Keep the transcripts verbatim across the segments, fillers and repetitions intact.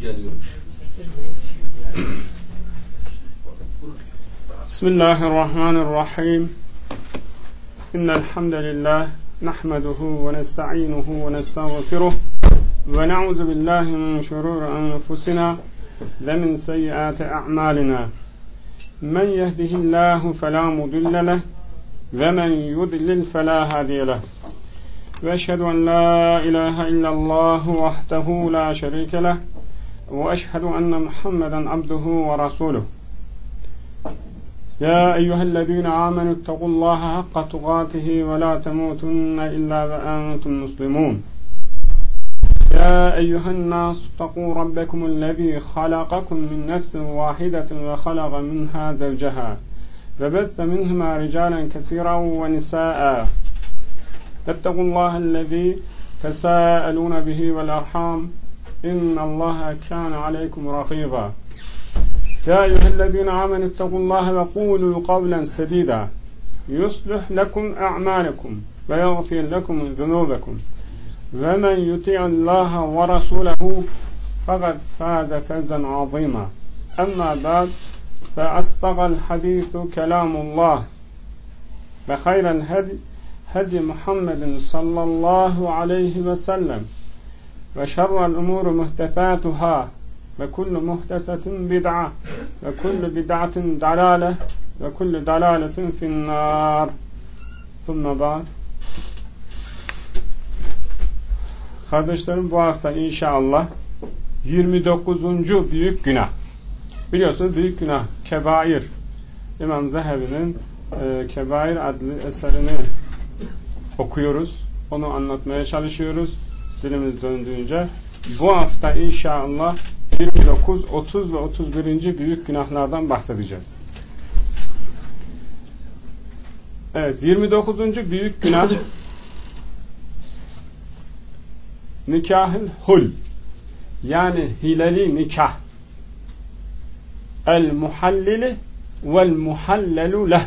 geliyormuş. Bismillahirrahmanirrahim. İnnel hamdelellahi nahmeduhu ve nestainuhu ve nestağfiruh ve na'udzu billahi min şururi enfusina ve min seyyiati a'malina. Men yehdihillahu fela mudille leh ve men yudlil fela hadiye leh. Ve eşhedü en la ilahe illallah vahdehu la şerike leh ve eşhedü enne Muhammeden abduhu ve rasuluh. Ya eyyühellezine amenü ittaqullaha hakka tukatihi ve la temutunne illa ve entum muslimun. Ya eyyühennas ittaqu rabbekumullezî halakakum min nefsin vahidetin ve halaka minha zevceha ve bette minhuma ricalen kesiran ve nisâ'a. Ettequllâhellezî tesâelûne bihi vel arham innallâhe kâne aleykum rakîbâ. Ya eyyühellezîne âmenü ittaqullâhe ve kûlû kavlen sedîdâ yuslih lekum a'mâlekum ve yagfir lekum zunûbekum ve men yuti'illâhe ve rasûlehu faqad fâze fevzen azîmâ. Emmâ ba'd fe astaqal hadîthu kelâmullâh ve hayrel hedi hedi Muhammedin sallallahu aleyhi ve sellem ve şerrel umûru muhtesâtuhâ ve kullu muhtesetin bid'a ve kullu bid'atin dalale ve kullu dalaletin finnâr. Thumme ba'd. Kardeşlerim, bu hafta inşallah yirmi dokuzuncu büyük günah. Biliyorsunuz büyük günah kebair. İmam Zehebi'nin e, Kebair adlı eserini okuyoruz. Onu anlatmaya çalışıyoruz. Dilimiz döndüğünce. Bu hafta inşallah yirmi dokuz, otuz ve otuz birinci büyük günahlardan bahsedeceğiz. Evet, yirmi dokuzuncu büyük günah nikahül hul, yani hileli nikah, el muhallili vel muhallelu leh,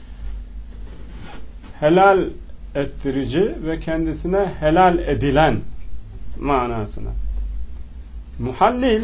helal ettirici ve kendisine helal edilen manasına. Muhallil,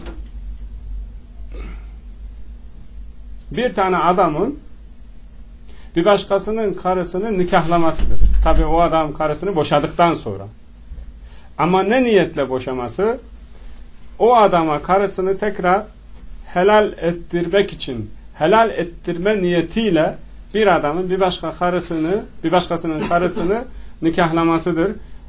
bir tane adamın bir başkasının karısını nikahlamasıdır. Tabi o adam karısını boşadıktan sonra. Ama ne niyetle boşaması? O adama karısını tekrar helal ettirmek için, helal ettirme niyetiyle bir adamın bir başka karısını, bir başkasının karısını nikahlamasıdır.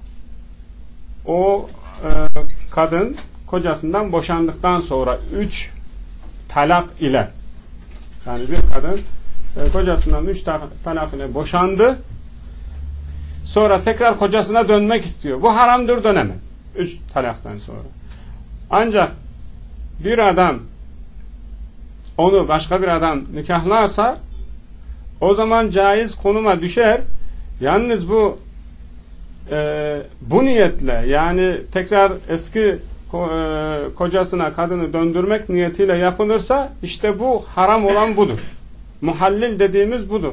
O e, kadın kocasından boşandıktan sonra üç talak ile, yani bir kadın e, kocasından üç talak ile boşandı, sonra tekrar kocasına dönmek istiyor. Bu haramdır, dönemez. Üç talaktan sonra. Ancak bir adam onu başka bir adam nikahlarsa o zaman caiz konuma düşer. Yalnız bu e, bu niyetle, yani tekrar eski e, kocasına kadını döndürmek niyetiyle yapılırsa işte bu haram olan budur. Muhallil dediğimiz budur.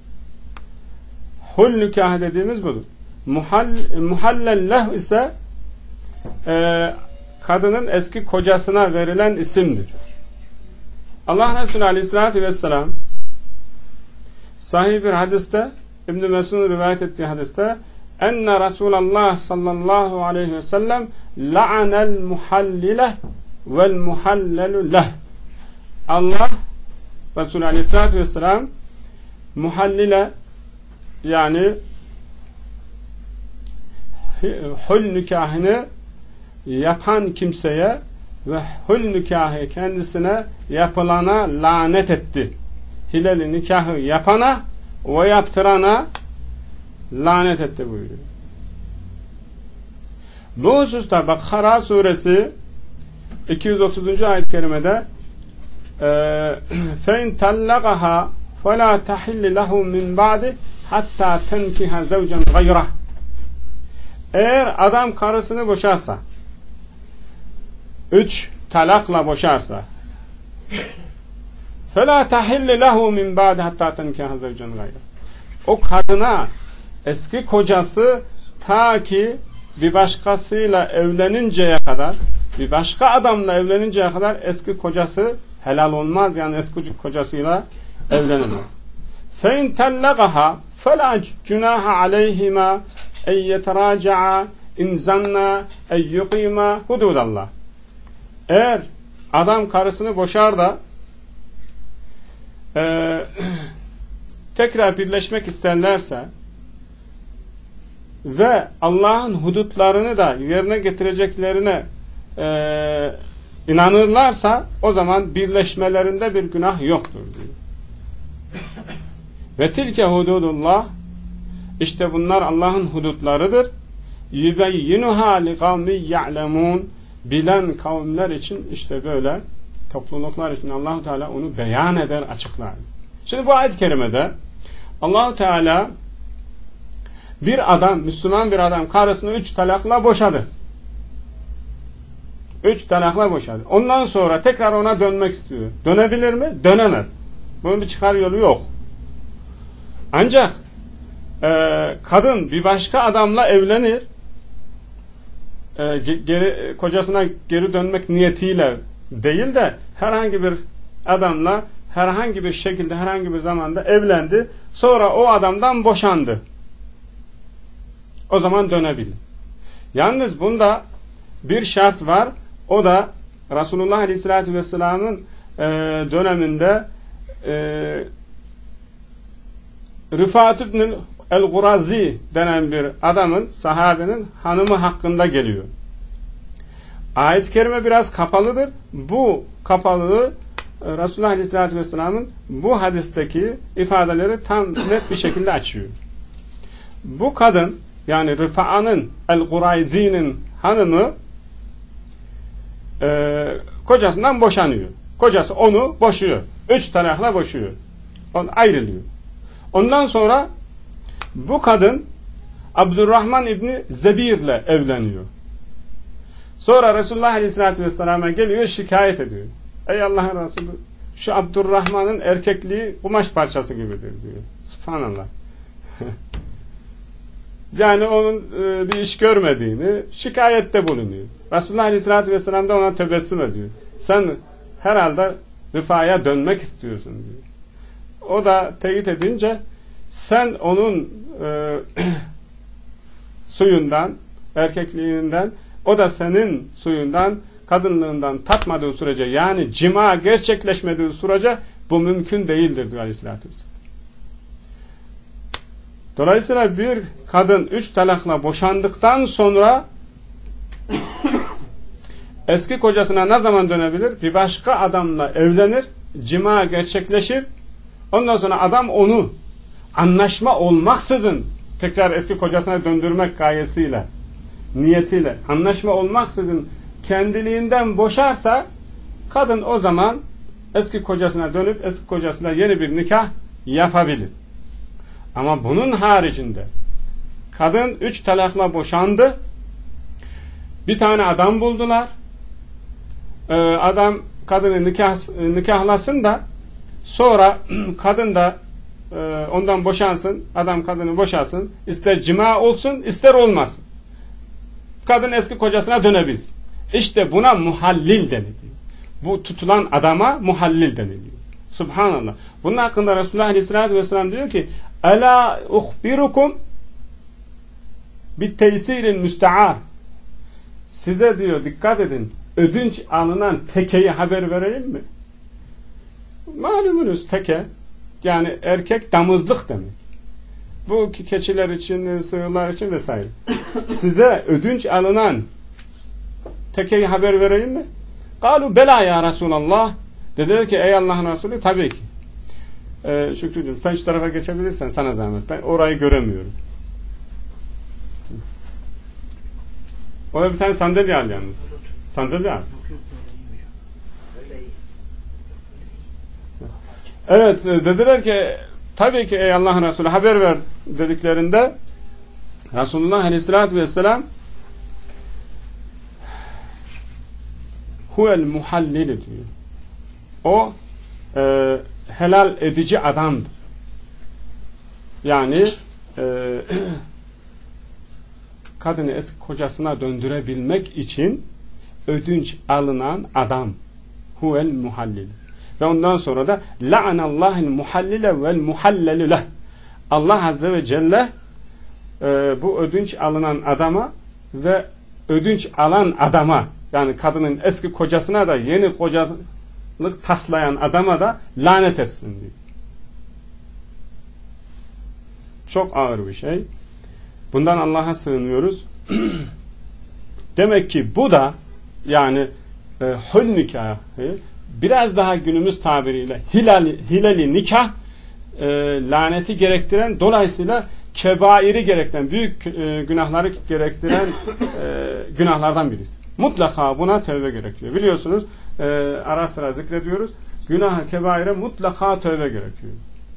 Hul nikah dediğimiz budur. Muhall, muhallelleh ise e, kadının eski kocasına verilen isimdir. Allah Resulü Aleyhisselatü Vesselam sahih bir hadiste, İbn-i Mesud'un rivayet ettiği hadiste, enne Resulallah sallallahu aleyhi ve sellem la'anel muhallile vel muhallelu leh. Allah Resulü Aleyhisselatü Vesselam muhallile, yani hul nikahını yapan kimseye ve hul nikahı kendisine yapılana lanet etti. Hileli nikahı yapana ve yaptırana lanet etti buyuruyor. Bu hususta Bakara suresi iki yüz otuzuncu ayet-i kerimede فَاِنْ تَلَّقَهَا فَلَا تَحِلِّ لَهُ مِنْ بَعْدِ hatta tenkiha zevcen gayrah. Eğer adam karısını boşarsa, üç talakla boşarsa, فَلَا تَحِلِّ لَهُ مِنْ بَعْدِ hatta tenkiha zevcen gayrah. O kadına eski kocası ta ki bir başkasıyla evleninceye kadar, bir başka adamla evleninceye kadar eski kocası helal olmaz. Yani eski kocasıyla evlenemez. فَاِنْ تَلَّقَهَا فَلَا جُنَاهَ عَلَيْهِمَا اَنْ يَتَرَاجَعَا اِنْ زَنَّا اَنْ يُقِيمَا حُدُودَ اللّٰهِ. Eğer adam karısını boşar da e, tekrar birleşmek isterlerse ve Allah'ın hudutlarını da yerine getireceklerine e, inanırlarsa o zaman birleşmelerinde bir günah yoktur diyor. Ve tilke hududullah, işte bunlar Allah'ın hudutlarıdır. Yübeyyinuha li kavmi ya'lemun, bilen kavimler için işte böyle topluluklar için Allah-u Teala onu beyan eder, açıklar. Şimdi bu ayet-i kerimede Allah-u Teala bir adam, Müslüman bir adam karısını üç talakla boşadı. Üç talakla boşadı. Ondan sonra tekrar ona dönmek istiyor. Dönebilir mi? Dönemez. Bunun bir çıkar yolu yok. Ancak e, kadın bir başka adamla evlenir. E, geri, kocasına geri dönmek niyetiyle değil de herhangi bir adamla herhangi bir şekilde herhangi bir zamanda evlendi. Sonra o adamdan boşandı. O zaman dönebilir. Yalnız bunda bir şart var. O da Resulullah Aleyhisselatü Vesselam'ın e, döneminde e, Rıfat ibn el-Gurazi denen bir adamın, sahabenin hanımı hakkında geliyor. Ayet-i kerime biraz kapalıdır. Bu kapalılığı Resulullah Aleyhisselatü Vesselam'ın bu hadisteki ifadeleri tam net bir şekilde açıyor. Bu kadın, yani Rıfa'nın el-Gurazi'nin hanımı e, kocasından boşanıyor. Kocası onu boşuyor. Üç talakla boşuyor. On ayrılıyor. Ondan sonra bu kadın Abdurrahman İbni Zebir'le evleniyor. Sonra Resulullah Aleyhisselatü Vesselam'a geliyor, şikayet ediyor. Ey Allah'ın Resulü, şu Abdurrahman'ın erkekliği kumaş parçası gibidir diyor. Subhanallah. Yani onun e, bir iş görmediğini şikayette bulunuyor. Resulullah Aleyhisselatü Vesselam da ona tebessüm ediyor. Sen herhalde Rıfa'ya dönmek istiyorsun diyor. O da teyit edince sen onun e, suyundan, erkekliğinden, o da senin suyundan, kadınlığından tatmadığı sürece, yani cima gerçekleşmediği sürece bu mümkün değildir diyor Aleyhisselatü Vesselam. Dolayısıyla bir kadın üç talakla boşandıktan sonra eski kocasına ne zaman dönebilir? Bir başka adamla evlenir, cima gerçekleşir. Ondan sonra adam onu anlaşma olmaksızın tekrar eski kocasına döndürmek gayesiyle, niyetiyle, anlaşma olmaksızın kendiliğinden boşarsa kadın o zaman eski kocasına dönüp eski kocasıyla yeni bir nikah yapabilir. Ama bunun haricinde kadın üç talakla boşandı. Bir tane adam buldular. Ee, adam kadını nikah, nikahlasın da sonra kadın da e, ondan boşansın. Adam kadını boşansın. İster cima olsun, ister olmasın. Kadın eski kocasına dönebilsin. İşte buna muhallil deniliyor. Bu tutulan adama muhallil deniliyor. Subhanallah. Bunun hakkında Resulullah Aleyhisselatü Vesselam diyor ki Ela uhbirukum bit teysiril müstear. Size diyor, dikkat edin, ödünç alınan tekeyi haber vereyim mi? Malumunuz teke, yani erkek damızlık demek. Bu keçiler için, sığırlar için vesaire. Size ödünç alınan tekeyi haber vereyim mi? Kalu bela ya Resulallah. Dediler ki ey Allah'ın Resulü, tabii ki. Ee, Şükrücüğüm, sen şu tarafa geçebilirsen sana zahmet. Ben orayı göremiyorum. Orada bir tane sandalye al yalnız. Sandalye al. Evet, dediler ki tabii ki ey Allah'ın Resulü haber ver dediklerinde Resulullah Aleyhisselatü Vesselam huvel muhallil diyor. O e, helal edici adamdır. Yani e, kadını eski kocasına döndürebilmek için ödünç alınan adam. Huvel muhallil. Ve ondan sonra da la'anallahil muhallile vel muhallelu leh. Allah Azze ve Celle e, bu ödünç alınan adama ve ödünç alan adama, yani kadının eski kocasına da yeni kocalık taslayan adama da lanet etsin diyor. Çok ağır bir şey. Bundan Allah'a sığınıyoruz. Demek ki bu da yani e, hül nikahı, biraz daha günümüz tabiriyle hilali, hilali nikah e, laneti gerektiren, dolayısıyla kebairi gerektiren, büyük e, günahları gerektiren e, günahlardan birisi. Mutlaka buna tövbe gerekiyor. Biliyorsunuz e, ara sıra zikrediyoruz. Günah-ı kebaire mutlaka tövbe gerekiyor.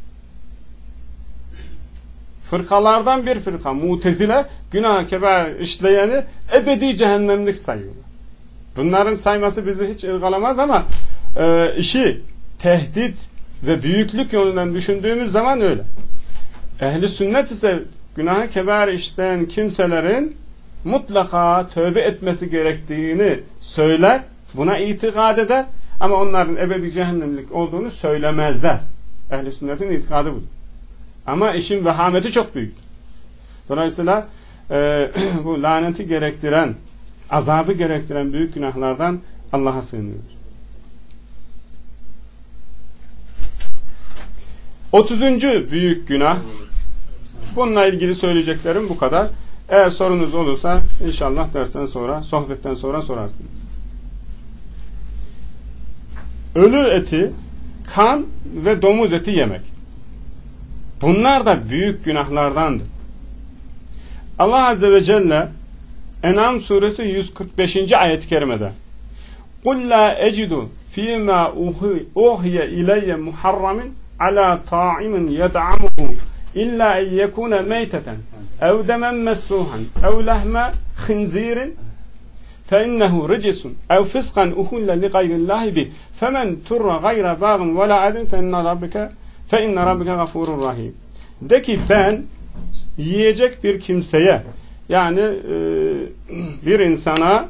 Fırkalardan bir fırka Mutezile günah-ı kebair işleyeni ebedi cehennemlik sayıyorlar. Bunların sayması bizi hiç ırgalamaz ama e, işi tehdit ve büyüklük yönünden düşündüğümüz zaman öyle. Ehli sünnet ise günah-ı kebair işleyen kimselerin mutlaka tövbe etmesi gerektiğini söyler, buna itikad eder ama onların ebedi cehennemlik olduğunu söylemezler. Ehli sünnetin itikadı budur. Ama işin vehameti çok büyük. Dolayısıyla e, bu laneti gerektiren, azabı gerektiren büyük günahlardan Allah'a sığınıyoruz. otuzuncu büyük günah. Bununla ilgili söyleyeceklerim bu kadar. Eğer sorunuz olursa inşallah dersten sonra, sohbetten sonra sorarsınız. Ölü eti, kan ve domuz eti yemek. Bunlar da büyük günahlardandır. Allah Azze ve Celle En'am suresi yüz kırk beşinci ayet-i kerimede قُلْ لَا اَجِدُ ف۪ي مَا اُوْهِيَ اِلَيَّ مُحَرَّمٍ عَلَى طَاعِمٍ يَدْعَمُهُ اِلَّا اَنْ يَكُونَ مَيْتَةً اَوْ دَمًا مَسْفُوحًا اَوْ لَحْمَ خِنْزِيرٍ فَاِنَّهُ رِجِسٌ اَوْ فِسْقًا اُهُلَّ لِغَيْرِ اللّٰهِ بِهِ فَمَنْ تُرَّ غَيْرَ بَاغٍ وَلَا عَدٍ فَاِنَّ رَبِّكَ فَاِنَّ رَبِّكَ غَفُورٌ رَحِيمٌ. De ki ben yiyecek bir kimseye, yani e, bir insana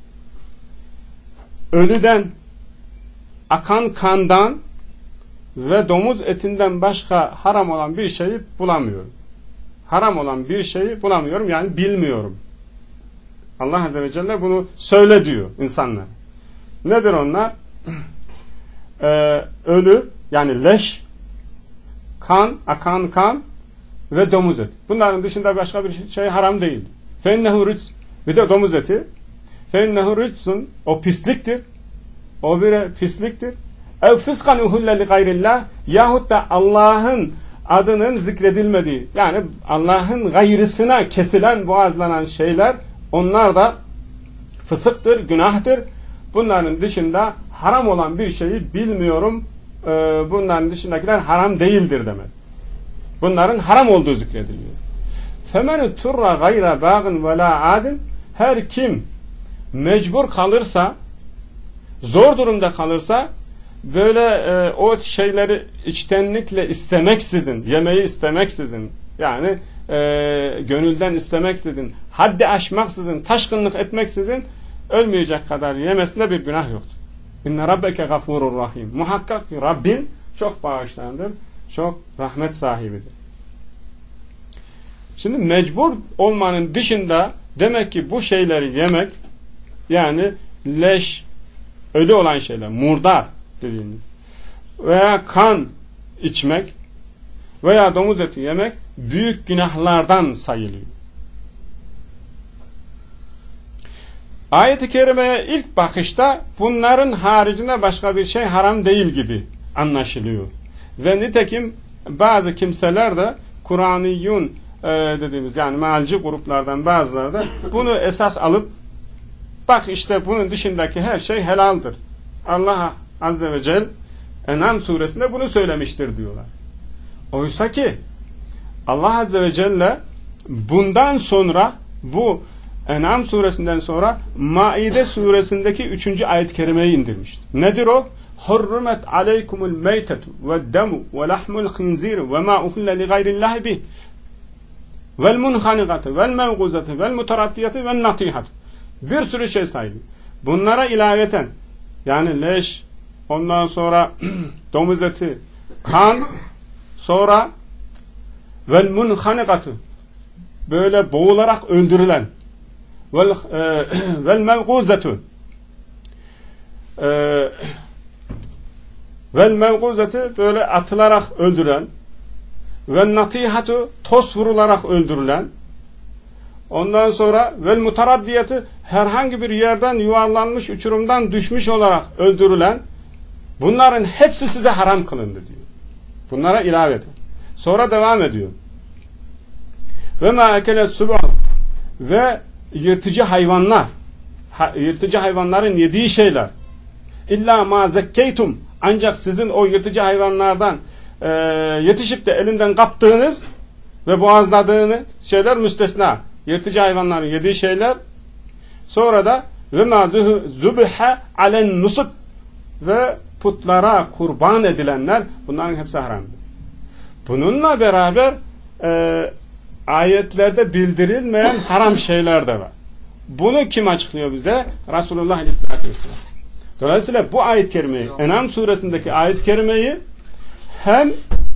ölüden, akan kandan ve domuz etinden başka haram olan bir şeyi bulamıyorum. Haram olan bir şeyi bulamıyorum, yani bilmiyorum. Allah Azze ve Celle bunu söyle diyor insanlara. Nedir onlar? Ee, ölü, yani leş, kan, akan kan ve domuz eti. Bunların dışında başka bir şey haram değil. فَاِنَّهُ رِجْسٌ Bir de domuz eti. فَاِنَّهُ رِجْسٌ O pisliktir. O bir pisliktir. اَوْ فِسْقًا اُهُلَّ لِغَيْرِ اللّٰهِ Yahut da Allah'ın adının zikredilmediği, yani Allah'ın gayrısına kesilen, boğazlanan şeyler, onlar da fısıktır, günahtır. Bunların dışında haram olan bir şeyi bilmiyorum. Bunların dışındakiler haram değildir demek. Bunların haram olduğu zikrediliyor. فَمَنُ تُرَّ غَيْرَ بَاغٍ وَلَا عَادٍ Her kim mecbur kalırsa, zor durumda kalırsa, böyle e, o şeyleri içtenlikle istemeksizin, yemeği istemeksizin, yani e, gönülden istemeksizin, haddi aşmaksızın, taşkınlık etmeksizin ölmeyecek kadar yemesinde bir günah yoktur. İnne rabbeke gafurur rahim. Muhakkak ki Rabbin çok bağışlayandır, çok rahmet sahibidir. Şimdi mecbur olmanın dışında demek ki bu şeyleri yemek, yani leş, ölü olan şeyler, murdar dediğimiz veya kan içmek veya domuz eti yemek büyük günahlardan sayılıyor. Ayet-i kerimeye ilk bakışta bunların haricinde başka bir şey haram değil gibi anlaşılıyor. Ve nitekim bazı kimseler de Kur'aniyun e, dediğimiz, yani mealci gruplardan bazıları da bunu esas alıp, bak işte bunun dışındaki her şey helaldir, Allah Azze ve Celle En'am suresinde bunu söylemiştir diyorlar. Oysa ki Allah Azze ve Celle bundan sonra, bu En'am suresinden sonra Maide suresindeki üçüncü ayet-i kerimeyi indirmiştir. Nedir o? Hurrimet aleykumul meytetu ve demu ve lahmul khinzir ve ma uhille li gayrillahi bih vel munhanikatu vel mevguzatu vel mutaraddiyatu vel natihatu. Bir sürü şey sayılıyor. bunlara ilaveten yani leş, ondan sonra domuz eti, kan, sonra vel munhanikatu böyle boğularak öldürülen, vel e, vel mevquzetu e, vel mevquzetu böyle atılarak öldüren, vel natihatu toz vurularak öldürülen, ondan sonra vel mutaraddiyatı herhangi bir yerden yuvarlanmış, uçurumdan düşmüş olarak öldürülen, bunların hepsi size haram kılındı diyor. Bunlara ilave edin. Sonra devam ediyor. Ve ma ekele sub'a ve yırtıcı hayvanlar, ha, yırtıcı hayvanların yediği şeyler. İlla ma zekkeytum, ancak sizin o yırtıcı hayvanlardan e, yetişip de elinden kaptığınız ve boğazladığınız şeyler müstesna. Yırtıcı hayvanların yediği şeyler. Sonra da ve ma zubha alen nusuk ve putlara kurban edilenler, bunların hepsi haramdır. Bununla beraber e, ayetlerde bildirilmeyen haram şeyler de var. Bunu kim açıklıyor bize? Resulullah Aleyhisselatü Vesselam. Dolayısıyla bu ayet-i kerimeyi, En'am suresindeki ayet-i kerimeyi hem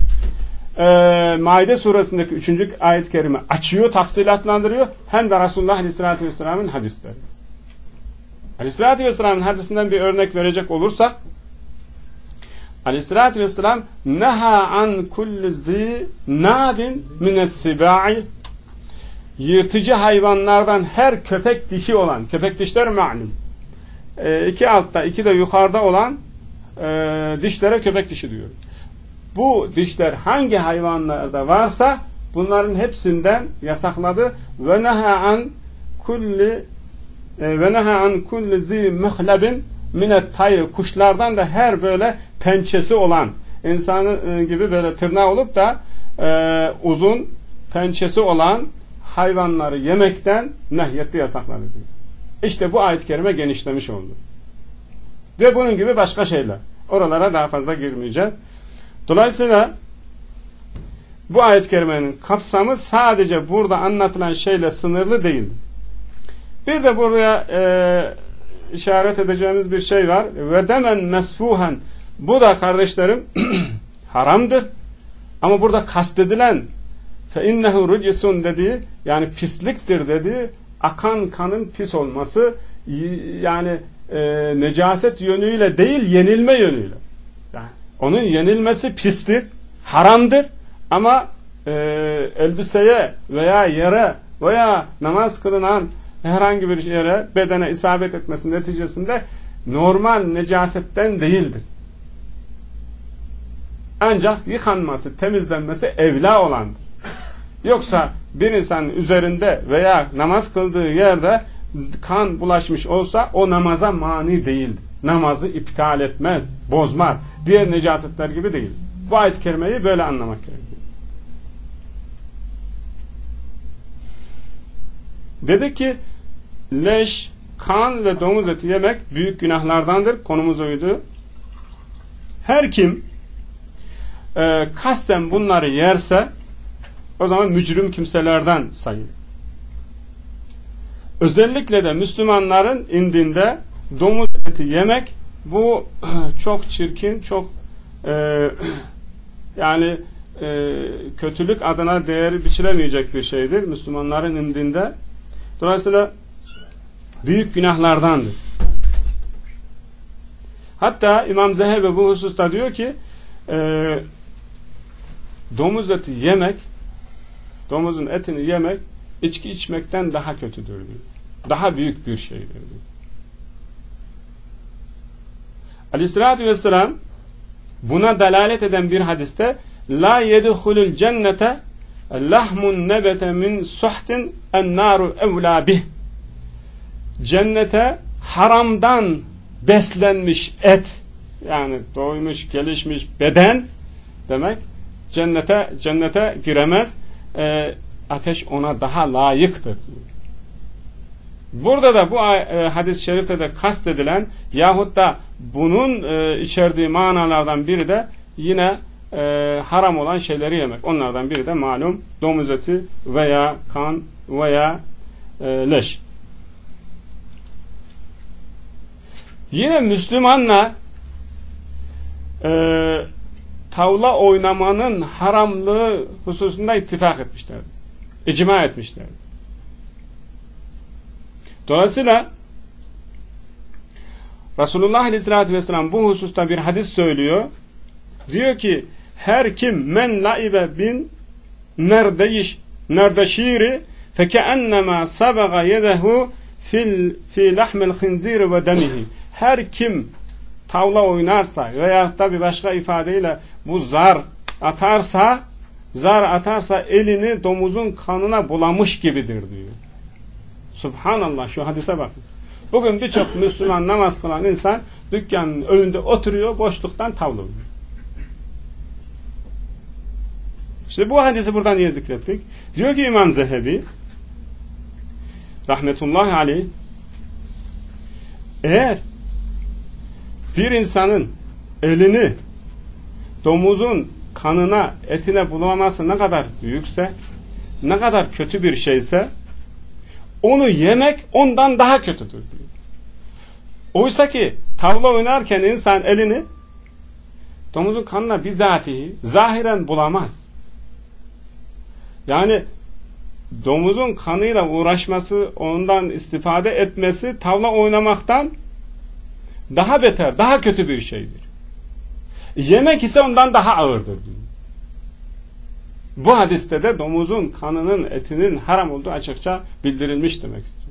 e, Maide suresindeki üçüncü ayet-i kerime açıyor, tafsilatlandırıyor, hem de Resulullah Aleyhisselatü Vesselam'ın hadisleri. Aleyhisselatü Vesselam'ın hadisinden bir örnek verecek olursak, Aleyhisselatü Vesselam neha an kulli zi nabin minessiba'i, yırtıcı hayvanlardan her köpek dişi olan, köpek dişleri malum, e, iki altta iki de yukarıda olan e, dişlere köpek dişi diyor. Bu dişler hangi hayvanlarda varsa bunların hepsinden yasakladı. Ve neha an kulli ve neha an kulli zi mihlabin minet tayr, kuşlardan da her böyle pençesi olan, insanı gibi böyle tırnağı olup da e, uzun pençesi olan hayvanları yemekten nehyetti, yasakladı diyor. İşte bu ayet-i kerime genişlemiş oldu. Ve bunun gibi başka şeyler. Oralara daha fazla girmeyeceğiz. Dolayısıyla bu ayet-i kerimenin kapsamı sadece burada anlatılan şeyle sınırlı değildir. Bir de buraya e, işaret edeceğimiz bir şey var. Ve demen mesfuhen, bu da kardeşlerim haramdır. Ama burada kastedilen fe innehu rucisun dediği, yani pisliktir dediği, akan kanın pis olması, yani e, necaset yönüyle değil, yenilme yönüyle. Yani onun yenilmesi pistir, haramdır. Ama e, elbiseye veya yere veya namaz kılınan herhangi bir yere, bedene isabet etmesi neticesinde normal necasetten değildir. Ancak yıkanması, temizlenmesi evla olandır. Yoksa bir insanın üzerinde veya namaz kıldığı yerde kan bulaşmış olsa o namaza mani değildir. Namazı iptal etmez, bozmaz. Diğer necasetler gibi değil. Bu ayet-i kerimeyi böyle anlamak gerekiyor. Dedi ki leş, kan ve domuz eti yemek büyük günahlardandır. Konumuz oydu. Her kim e, kasten bunları yerse o zaman mücrim kimselerden sayılır. Özellikle de Müslümanların indinde domuz eti yemek, bu çok çirkin, çok e, yani e, kötülük adına değeri biçilemeyecek bir şeydir Müslümanların indinde. Dolayısıyla büyük günahlardandır. Hatta İmam Zehebi bu hususta diyor ki e, domuz eti yemek, domuzun etini yemek içki içmekten daha kötüdür diyor. Daha büyük bir şeydir diyor. Aleyhissalatü vesselam buna delalet eden bir hadiste la yedhulul cennete lahmun nebete min suhtin en naru evla bih, cennete haramdan beslenmiş et, yani doymuş gelişmiş beden demek, cennete cennete giremez, e, ateş ona daha layıktır. Burada da bu e, hadis-i şerifte de kastedilen yahut da bunun e, içerdiği manalardan biri de yine e, haram olan şeyleri yemek. Onlardan biri de malum domuz eti veya kan veya e, leş. Yine Müslümanlar e, tavla oynamanın haramlığı hususunda ittifak etmişler. İcma etmişler. Dolayısıyla Resulullah Aleyhisselatü Vesselam bu hususta bir hadis söylüyor. Diyor ki her kim men laibe bin nerdeyiş nerdeşiri fekeennema sabaga yedehu fil fi lahmil khinzir ve demihi. Her kim tavla oynarsa veya da bir başka ifadeyle bu zar atarsa zar atarsa elini domuzun kanına bulamış gibidir diyor. Subhanallah, şu hadise bakın. Bugün birçok Müslüman namaz kılan insan dükkanın önünde oturuyor, boşluktan tavla oynuyor. İşte bu hadisi buradan niye zikrettik? Diyor ki İmam Zehebi rahmetullahi aleyh, eğer bir insanın elini domuzun kanına, etine bulaması ne kadar büyükse, ne kadar kötü bir şeyse, onu yemek ondan daha kötüdür diyor. Oysa ki tavla oynarken insan elini domuzun kanına bizatihi zahiren bulamaz. Yani domuzun kanıyla uğraşması, ondan istifade etmesi tavla oynamaktan daha beter, daha kötü bir şeydir. Yemek ise ondan daha ağırdır diyor. Bu hadiste de domuzun kanının, etinin haram olduğu açıkça bildirilmiş demek istiyor.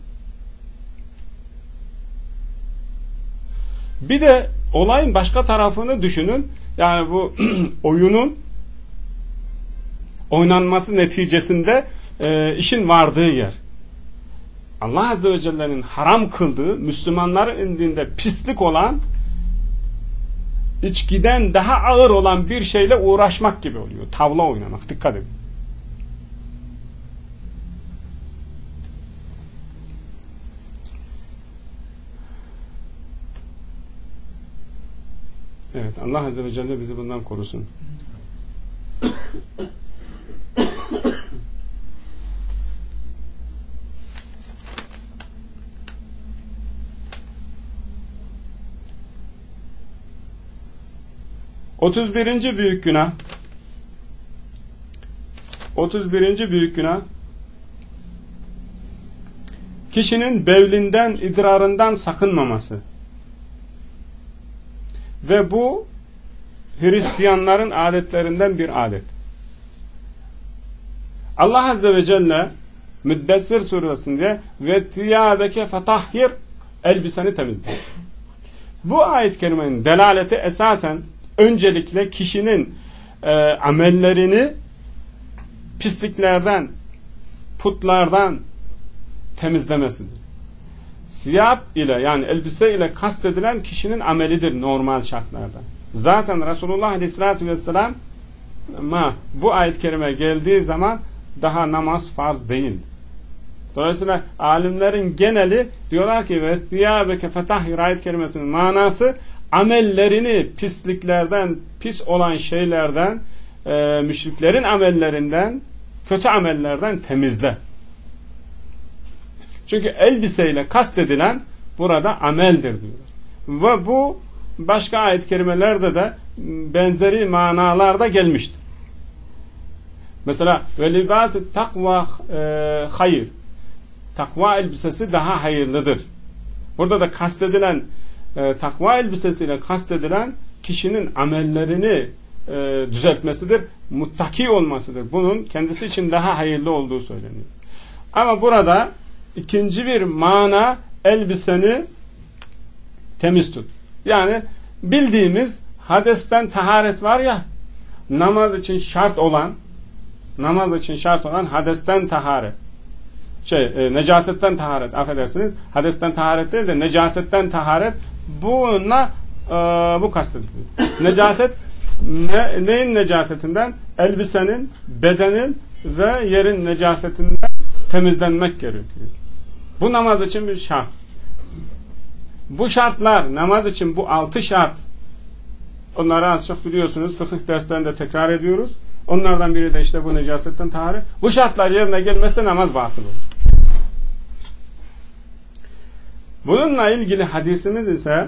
Bir de olayın başka tarafını düşünün. Yani bu oyunun oynanması neticesinde e, işin vardığı yer. Allah Azze ve Celle'nin haram kıldığı, Müslümanların indinde pislik olan, içkiden daha ağır olan bir şeyle uğraşmak gibi oluyor. Tavla oynamak. Dikkat edin. Evet, Allah Azze ve Celle bizi bundan korusun. Otuz birinci büyük günah otuz birinci büyük günah kişinin bevlinden, idrarından sakınmaması. Ve bu Hristiyanların adetlerinden bir adet. Allah Azze ve Celle Müddessir suresinde ve tiyâbeke fetahhir, elbiseni temizle. Bu ayet-i kerimenin delaleti esasen öncelikle kişinin e, amellerini pisliklerden, putlardan temizlemesidir. Siyab ile, yani elbise ile kastedilen kişinin amelidir normal şartlarda. Zaten Resulullah Aleyhisselatü Vesselam ma bu ayet-i kerime geldiği zaman daha namaz farz değil. Dolayısıyla alimlerin geneli diyorlar ki ve diyâbeke fetahhir ayet-i kerimesinin manası amellerini pisliklerden, pis olan şeylerden, e, müşriklerin amellerinden, kötü amellerden temizle. Çünkü elbiseyle kastedilen burada ameldir diyorlar. Ve bu başka ayet-i kerimelerde de benzeri manalarda gelmiştir. Mesela ve libâs-ı takva e, hayır. Takva elbisesi daha hayırlıdır. Burada da kastedilen e, takva elbisesiyle kastedilen kişinin amellerini e, düzeltmesidir. Muttaki olmasıdır. Bunun kendisi için daha hayırlı olduğu söyleniyor. Ama burada ikinci bir mana elbiseni temiz tut. Yani bildiğimiz hadesten taharet var ya, namaz için şart olan namaz için şart olan hadesten taharet. Şey, e, necasetten taharet, affedersiniz. Hadesten taharet değil de necasetten taharet, bununla e, bu kastediliyor. Necaset ne, neyin necasetinden? Elbisenin, bedenin ve yerin necasetinden temizlenmek gerekiyor. Bu namaz için bir şart. Bu şartlar, namaz için bu altı şart, onları az çok biliyorsunuz, fıkıh derslerinde tekrar ediyoruz. Onlardan biri de işte bu necasetten taharet. Bu şartlar yerine gelmezse namaz batıl olur. Bununla ilgili hadisimiz ise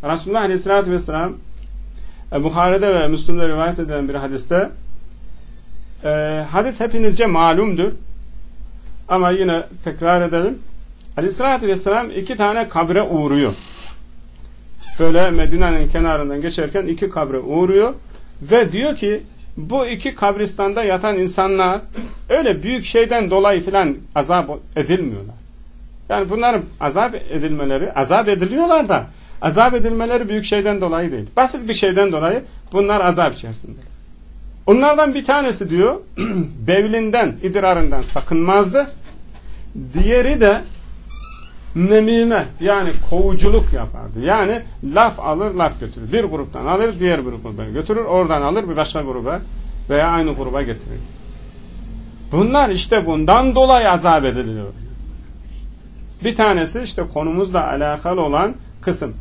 Resulullah Aleyhisselatü Vesselam Buhari'de ve Müslim'de rivayet edilen bir hadiste, e, hadis hepinizce malumdur ama yine tekrar edelim. Aleyhisselatü Vesselam iki tane kabre uğruyor. Böyle Medine'nin kenarından geçerken iki kabre uğruyor ve diyor ki bu iki kabristanda yatan insanlar öyle büyük şeyden dolayı filan azap edilmiyorlar. Yani bunların azap edilmeleri, azap ediliyorlar da azap edilmeleri büyük şeyden dolayı değil. Basit bir şeyden dolayı bunlar azap içerisinde. Onlardan bir tanesi diyor bevlinden, idrarından sakınmazdı. Diğeri de nemime, yani kovuculuk yapardı. Yani laf alır, laf götürür. Bir gruptan alır, diğer bir gruba götürür. Oradan alır, bir başka gruba veya aynı gruba getirir. Bunlar işte bundan dolayı azap ediliyor. Bir tanesi işte konumuzla alakalı olan kısım.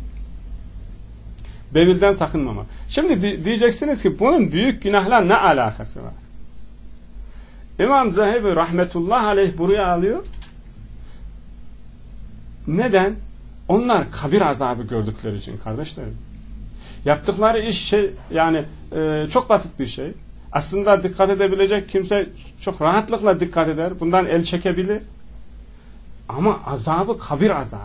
Bevilden sakınmama. Şimdi diyeceksiniz ki bunun büyük günahla ne alakası var? İmam Zehebi rahmetullah aleyh buraya alıyor. Neden? Onlar kabir azabı gördükleri için kardeşlerim. Yaptıkları iş şey yani e, çok basit bir şey. Aslında dikkat edebilecek kimse çok rahatlıkla dikkat eder. Bundan el çekebilir. Ama azabı kabir azabı.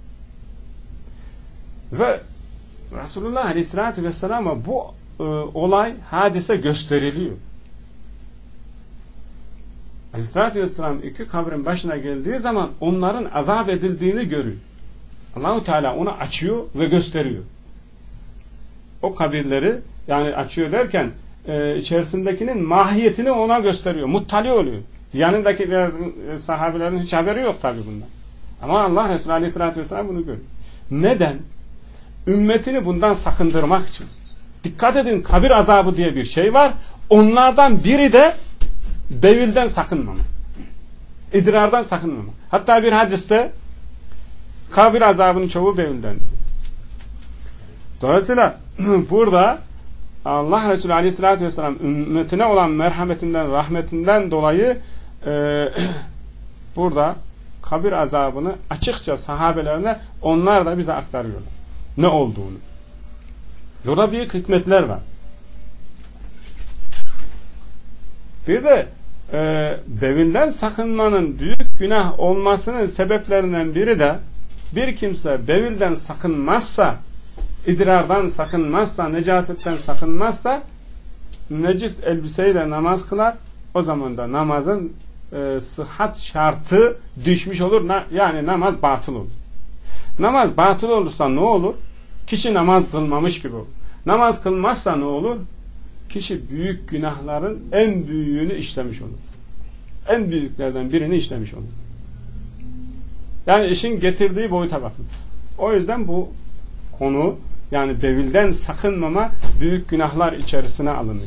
Ve Resulullah Aleyhisselatü Vesselam'a bu e, olay, hadise gösteriliyor. Aleyhisselatü Vesselam iki kabrin başına geldiği zaman onların azap edildiğini görüyor. Allah-u Teala onu açıyor ve gösteriyor. O kabirleri, yani açıyor derken e, içerisindekinin mahiyetini ona gösteriyor. Muttali oluyor. Yanındaki e, sahabelerin hiç haberi yok tabi bundan. Ama Allah Resulü Aleyhisselatü Vesselam bunu görüyor. Neden? Ümmetini bundan sakındırmak için. Dikkat edin, kabir azabı diye bir şey var. Onlardan biri de bevilden sakınmama. İdrardan sakınmama. Hatta bir hadiste kabir azabının çoğu bevilden. Dolayısıyla burada Allah Resulü Aleyhisselatü Vesselam ümmetine olan merhametinden, rahmetinden dolayı e, burada kabir azabını açıkça sahabelerine onlar da bize aktarıyorlar. Ne olduğunu. Burada büyük hikmetler var. Bir de e, bevilden sakınmanın büyük günah olmasının sebeplerinden biri de bir kimse bevilden sakınmazsa, idrardan sakınmazsa, necasetten sakınmazsa necis elbiseyle namaz kılar. O zaman da namazın e, sıhhat şartı düşmüş olur. Na, yani namaz batıl olur. Namaz batıl olursa ne olur? Kişi namaz kılmamış gibi olur. Namaz kılmazsa ne olur? Kişi büyük günahların en büyüğünü işlemiş olur. En büyüklerden birini işlemiş olur. Yani işin getirdiği boyuta bakın. O yüzden bu konu, yani bevilden sakınmama büyük günahlar içerisine alınıyor.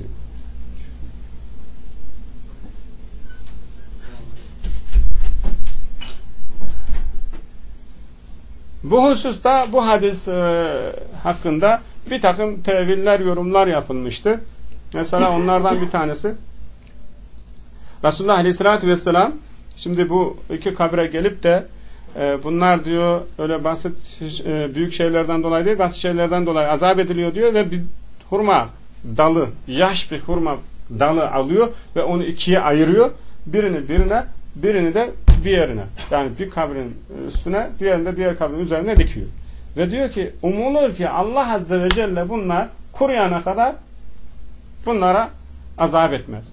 Bu hususta bu hadis e, hakkında bir takım teviller, yorumlar yapılmıştı. Mesela onlardan bir tanesi Resulullah Aleyhisselatü Vesselam şimdi bu iki kabre gelip de e, bunlar diyor öyle basit e, büyük şeylerden dolayı değil, basit şeylerden dolayı azap ediliyor diyor ve bir hurma dalı, yaş bir hurma dalı alıyor ve onu ikiye ayırıyor. Birini birine, birini de diğerine. Yani bir kabrin üstüne, diğerini de diğer kabrin üzerine dikiyor. Ve diyor ki umulur ki Allah Azze ve Celle bunlar kuruyana kadar bunlara azap etmez.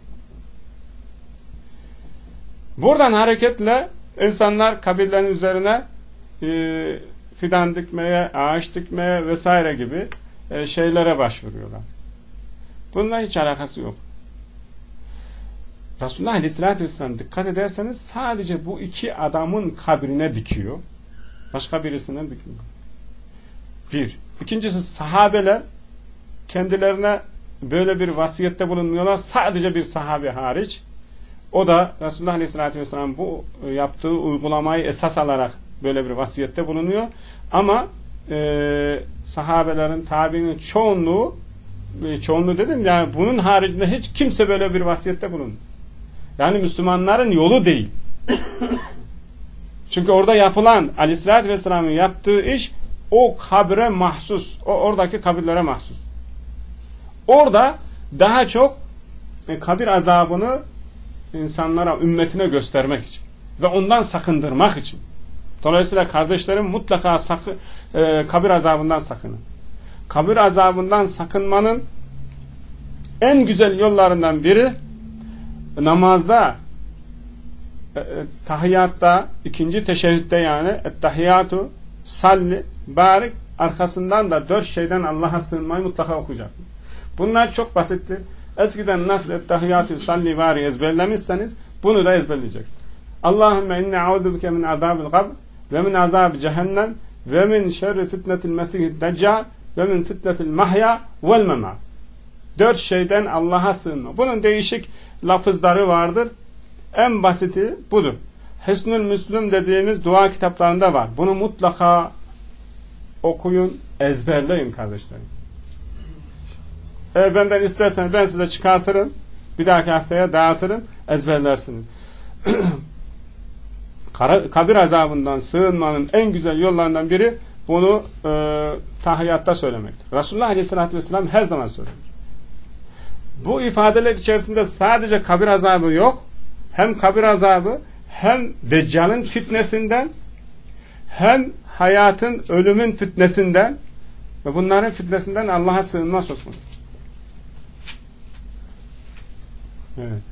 Buradan hareketle insanlar kabirlerin üzerine e, fidan dikmeye, ağaç dikmeye vesaire gibi e, şeylere başvuruyorlar. Bununla hiç alakası yok. Resulullah Aleyhisselatü Vesselam dikkat ederseniz sadece bu iki adamın kabrine dikiyor. Başka birisine dikmiyor. Bir. İkincisi sahabeler kendilerine böyle bir vasiyette bulunmuyorlar. Sadece bir sahabe hariç. O da Resulullah Aleyhisselatü Vesselam bu yaptığı uygulamayı esas alarak böyle bir vasiyette bulunuyor. Ama e, sahabelerin, tabiinin çoğunluğu çoğunluğu dedim yani bunun haricinde hiç kimse böyle bir vasiyette bulunmuyor. Yani Müslümanların yolu değil. Çünkü orada yapılan Aleyhisselatü Vesselam'ın yaptığı iş o kabre mahsus, o oradaki kabirlere mahsus. Orada daha çok e, kabir azabını insanlara, ümmetine göstermek için ve ondan sakındırmak için. Dolayısıyla kardeşlerim mutlaka sakı, e, kabir azabından sakının. Kabir azabından sakınmanın en güzel yollarından biri namazda, e, tahiyyatta, ikinci teşehhütte yani ettehiyyatu, salli, barik, arkasından da dört şeyden Allah'a sığınmayı mutlaka okuyacaksınız. Bunlar çok basittir. Eskiden nasıl ettehiyyatu, salli, barik ezberlemişseniz bunu da ezberleyeceksiniz. Allahümme inni a'udubike min azabil kabr ve min azab cehennem ve min şerri fitnetil mesihid deccal ve min fitnetil mahya vel memat. Dört şeyden Allah'a sığınma. Bunun değişik lafızları vardır. En basiti budur. Hisnül Müslüm dediğimiz dua kitaplarında var. Bunu mutlaka okuyun, ezberleyin kardeşlerim. Eğer benden isterseniz ben size çıkartırım. Bir dahaki haftaya dağıtırım. Ezberlersiniz. Kabir azabından sığınmanın en güzel yollarından biri bunu e, tahiyyatta söylemektir. Resulullah Aleyhisselatü Vesselam her zaman söyler. Bu ifadeler içerisinde sadece kabir azabı yok. Hem kabir azabı, hem Deccal'ın fitnesinden, hem hayatın, ölümün fitnesinden ve bunların fitnesinden Allah'a sığınma söz konusu. Evet.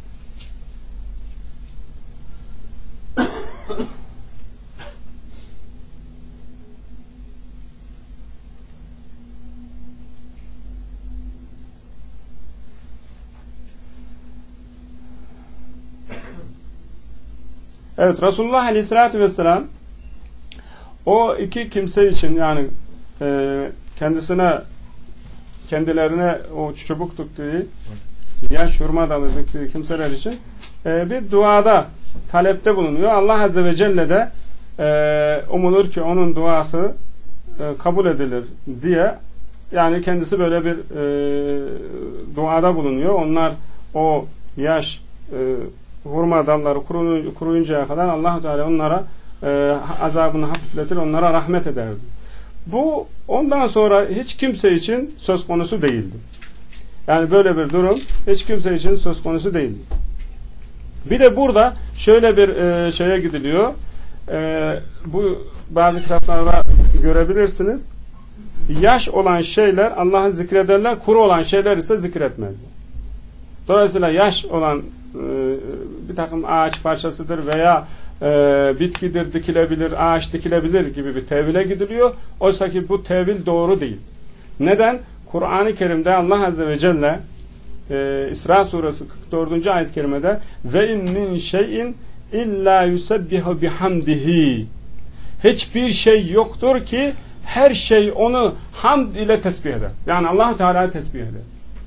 Evet, Resulullah Aleyhisselatü Vesselam o iki kimse için yani e, kendisine kendilerine o çubuk tıktığı yaş hurma dalı tıktığı kimseler için e, bir duada talepte bulunuyor. Allah Azze ve Celle de e, umulur ki onun duası e, kabul edilir diye yani kendisi böyle bir e, duada bulunuyor. Onlar o yaş e, hurma dalları kuru, kuruyuncaya kadar Allah Teala onlara e, azabını hafifletir, onlara rahmet ederdi. Bu ondan sonra hiç kimse için söz konusu değildi. Yani böyle bir durum hiç kimse için söz konusu değildi. Bir de burada şöyle bir e, şeye gidiliyor. E, bu bazı kitaplarda görebilirsiniz. Yaş olan şeyler Allah'ı zikrederler, kuru olan şeyler ise zikretmezler. Dolayısıyla yaş olan bir takım ağaç parçasıdır veya e, bitkidir, dikilebilir, ağaç dikilebilir gibi bir tevile gidiliyor. Oysa ki bu tevil doğru değil. Neden? Kur'an-ı Kerim'de Allah Azze ve Celle e, İsra suresi kırk dördüncü ayet-i kerimede ve in min şeyin illa yusebbihu bihamdihi. Hiçbir şey yoktur ki her şey onu hamd ile tesbih eder. Yani Allah Teala tesbih eder.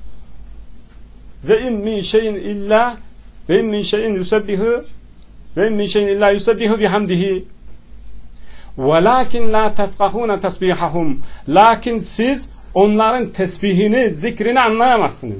Ve in min şeyin illa ve in min şeyin yusebbihu ve in min şeyin illa yusebbihu bihamdihi velakin la tefkahune tesbihahum. Lakin siz onların tesbihini, zikrini anlayamazsınız.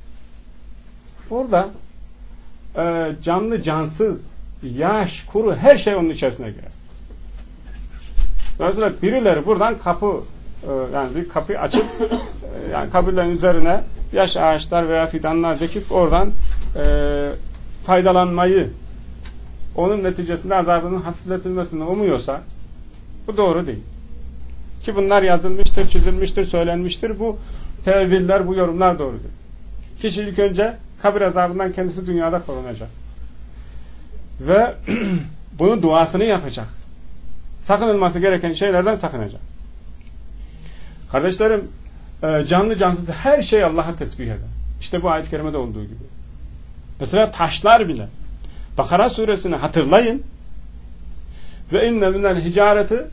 Orada e, canlı, cansız, yaş, kuru her şey onun içerisine girer. Dolayısıyla birileri buradan kapı e, yani bir kapı açıp e, yani kabirlerin üzerine yaş ağaçlar veya fidanlar dikip oradan e, faydalanmayı, onun neticesinde azabının hafifletilmesini umuyorsa bu doğru değil. Ki bunlar yazılmıştır, çizilmiştir, söylenmiştir. Bu teviller, bu yorumlar doğrudur. Kişi ilk önce kabir azabından kendisi dünyada korunacak. Ve bunun duasını yapacak. Sakınılması gereken şeylerden sakınacak. Kardeşlerim, canlı cansız her şey Allah'a tesbih eder. İşte bu ayet-i kerimede olduğu gibi. Mesela taşlar bile. Bakara suresini hatırlayın. Ve inne minel hicareti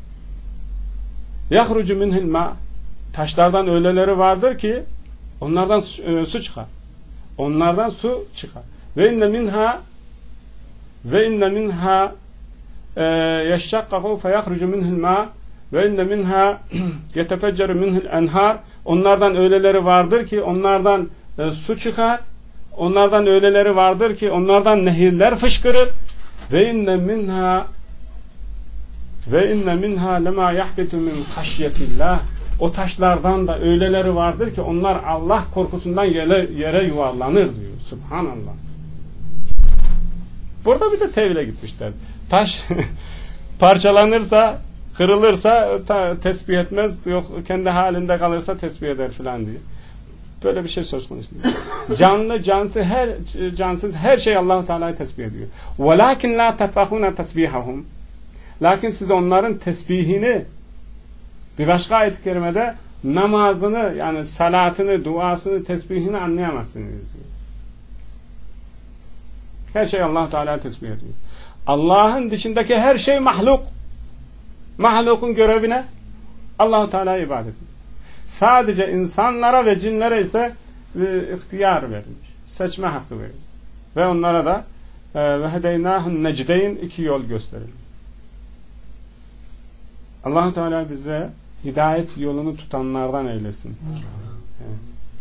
yahrucu minhil ma. Taşlardan öyleleri vardır ki onlardan su çıkar. Onlardan su çıkar. Ve inne minha ve inne minha yeşşakkahu fe yahrucu minhil ma ve inne minha yetefecceru minhil enhar. Onlardan öyleleri vardır ki onlardan e, su çıkar. Onlardan öyleleri vardır ki onlardan nehirler fışkırır. Ve inne minha Ve inne minha lema yahbitu min haşyetillah. O taşlardan da öyleleri vardır ki onlar Allah korkusundan yere, yere yuvarlanır diyor. Subhanallah. Burada bir de tevhile gitmişler. Taş parçalanırsa, kırılırsa ta, tesbih etmez, yok kendi halinde kalırsa tesbih eder filan diye. Böyle bir şey söz konusu değil. Canlı, cansız her cansız her şey Allah-u Teala'yı tesbih ediyor. Velakin la tefahuna tesbihahum. Lakin siz onların tesbihini bir başka ayet-i kerimede namazını yani salatını, duasını, tesbihini anlayamazsınız diyor. Her şey Allah-u Teala tesbih ediyor. Allah'ın dışındaki her şey mahluk. Mahlukun görevine Allah-u Teala'ya ibadet ediyor. Sadece insanlara ve cinlere ise e, ihtiyar verilmiş. Seçme hakkı verilmiş. Ve onlara da ve hedeynâhun necdeyn iki yol gösterilmiş. Allah-u Teala bize hidayet yolunu tutanlardan eylesin. Evet.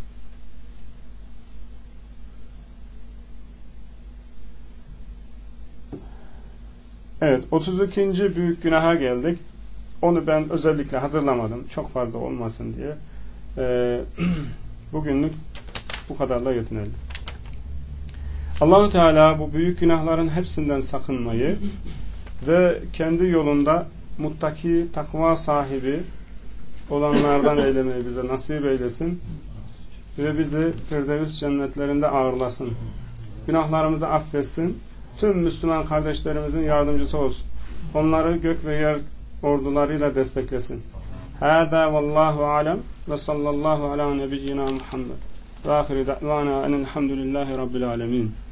Evet, otuz ikinci büyük günaha geldik. Onu ben özellikle hazırlamadım. Çok fazla olmasın diye. Ee, bugünlük bu kadarla yetinelim. Allah-u Teala bu büyük günahların hepsinden sakınmayı ve kendi yolunda muttaki, takva sahibi olanlardan eylemeyi bize nasip eylesin ve bizi Firdevs cennetlerinde ağırlasın. Günahlarımızı affetsin. Tüm Müslüman kardeşlerimizin yardımcısı olsun. Onları gök ve yer ordularıyla desteklesin. Hâdâ vallâhu alem ve sallallahu alâ nebiyyina Muhammed ve âhiri da'vâna enelhamdülillahi rabbil âlemin.